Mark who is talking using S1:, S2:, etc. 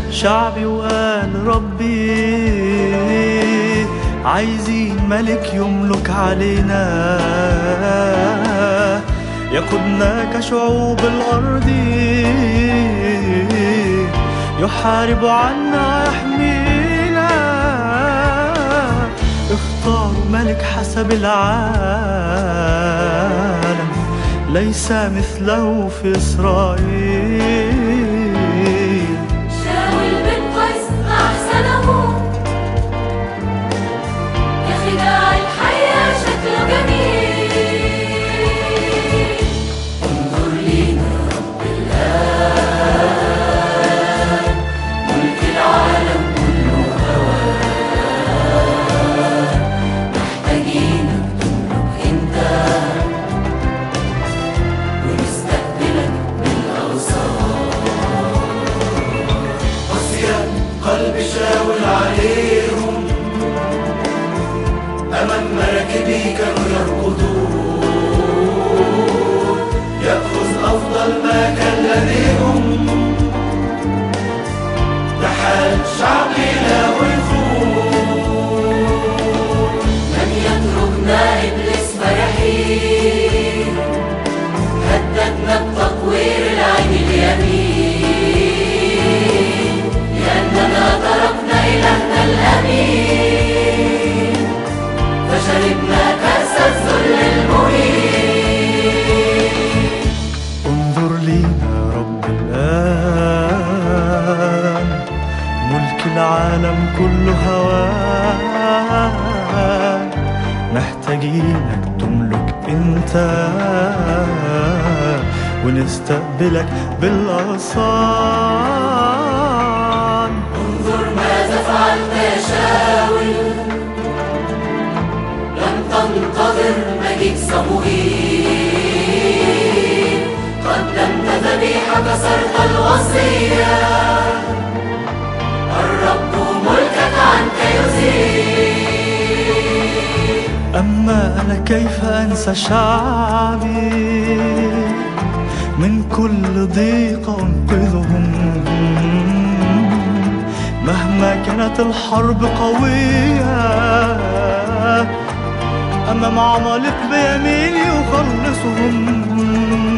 S1: شعبي وقال ربي عايزين ملك يملك علينا، يقودنا كشعوب الأرض، يحارب عنا يحمينا. اختاروا ملك حسب العالم، ليس مثله في إسرائيل.
S2: شاول بن قيس أحسنه، كخداع الحياة شكله جميل. انظر لينا رب الآن، ملك العالم كله هواك، محتاجينك تملك انت ونستقبلك بالأوصار.
S3: قسيا قلب شاول عليهم، أمام مراكبي كانوا يركضون، يأخذ أفضل ما كان لديهم، لحال شعبي لا ويخون.
S2: لم يتركنا إبليس فرحين، هددنا بتطوير العين اليمين، لأننا تركنا إلهنا الأمين، فشربنا كأس الذل المهين.
S1: انظر لينا رب الآن، ملك العالم كله هواك، محتاجينك تملك انت ونستقبلك بالأغصان.
S2: انظر ماذا فعلت يا شاول، لم تنتظر مجيء صموئيل، قدمت ذبيحة كسرت الوصية، الرب ملكك عنك يزيل.
S1: أما أنا كيف أنسى شعبي، من كل ضيق أنقذهم، مهما كانت الحرب قوية، أمام عمالقة بيميني يخلصهم.